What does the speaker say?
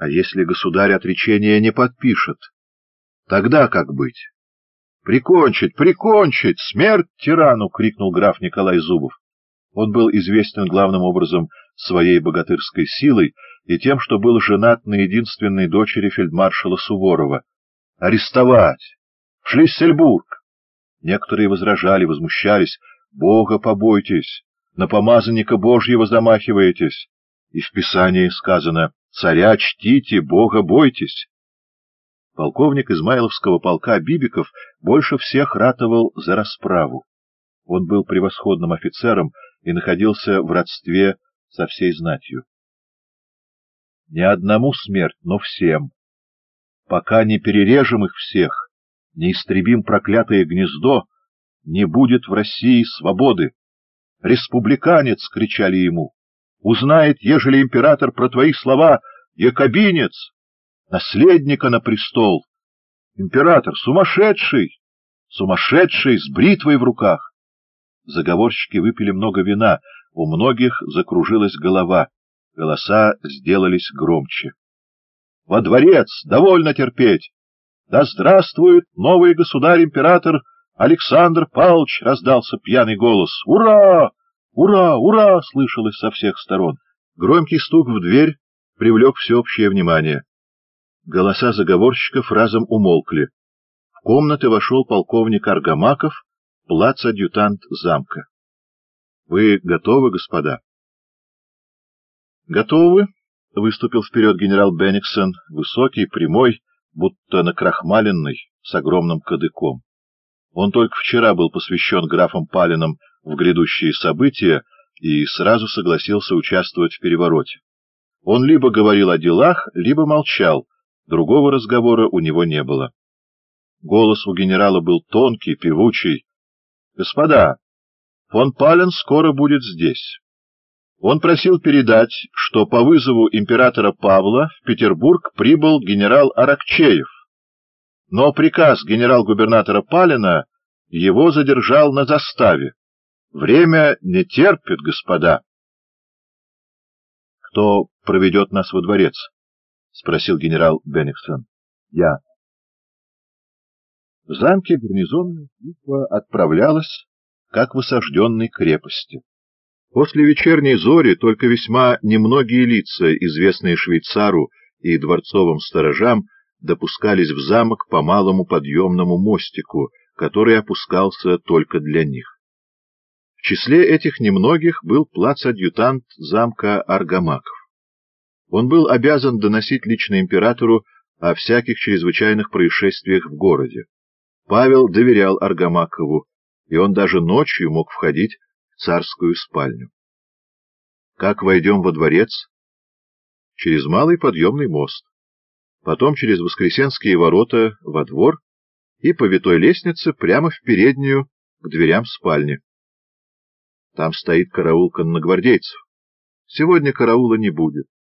А если государь отречение не подпишет, тогда как быть? — Прикончить! Прикончить! Смерть тирану! — крикнул граф Николай Зубов. Он был известен главным образом своей богатырской силой и тем, что был женат на единственной дочери фельдмаршала Суворова. — Арестовать! В Шлиссельбург! Некоторые возражали, возмущались. — Бога побойтесь! На помазанника Божьего замахиваетесь! И в Писании сказано: «Царя чтите, Бога бойтесь». Полковник Измайловского полка Бибиков больше всех ратовал за расправу. Он был превосходным офицером и находился в родстве со всей знатью. Не одному смерть, но всем. Пока не перережем их всех, не истребим проклятое гнездо, не будет в России свободы. «Республиканец!» — кричали ему. «Узнает, ежели император про твои слова, якобинец! Наследника на престол! Император сумасшедший! Сумасшедший с бритвой в руках!» Заговорщики выпили много вина, у многих закружилась голова, голоса сделались громче. «Во дворец! Довольно терпеть! Да здравствует новый государь-император Александр Павлович!» — раздался пьяный голос. «Ура! Ура! Ура!» — слышалось со всех сторон. Громкий стук в дверь привлек всеобщее внимание. Голоса заговорщиков разом умолкли. В комнаты вошел полковник Аргамаков, плацадъютант замка. — Вы готовы, господа? — Готовы, — выступил вперед генерал Бенниксон, высокий, прямой, будто накрахмаленный, с огромным кадыком. Он только вчера был посвящен графом Палиным в грядущие события и сразу согласился участвовать в перевороте. Он либо говорил о делах, либо молчал, другого разговора у него не было. Голос у генерала был тонкий, певучий. — Господа, фон Пален скоро будет здесь. Он просил передать, что по вызову императора Павла в Петербург прибыл генерал Аракчеев, но приказ генерал-губернатора Палина его задержал на заставе. Время не терпит, господа. — Кто проведет нас во дворец? — спросил генерал Бенниксон. — Я. В замке гарнизонная служба отправлялась, как в осажденной крепости. После вечерней зори только весьма немногие лица, известные швейцару и дворцовым сторожам, допускались в замок по малому подъемному мостику, который опускался только для них. В числе этих немногих был плацадъютант замка Аргамаков. Он был обязан доносить лично императору о всяких чрезвычайных происшествиях в городе. Павел доверял Аргамакову, и он даже ночью мог входить в царскую спальню. Как войдем во дворец? Через малый подъемный мост, потом через Воскресенские ворота во двор и по витой лестнице прямо в переднюю к дверям спальни. Там стоит караул конногвардейцев. Сегодня караула не будет.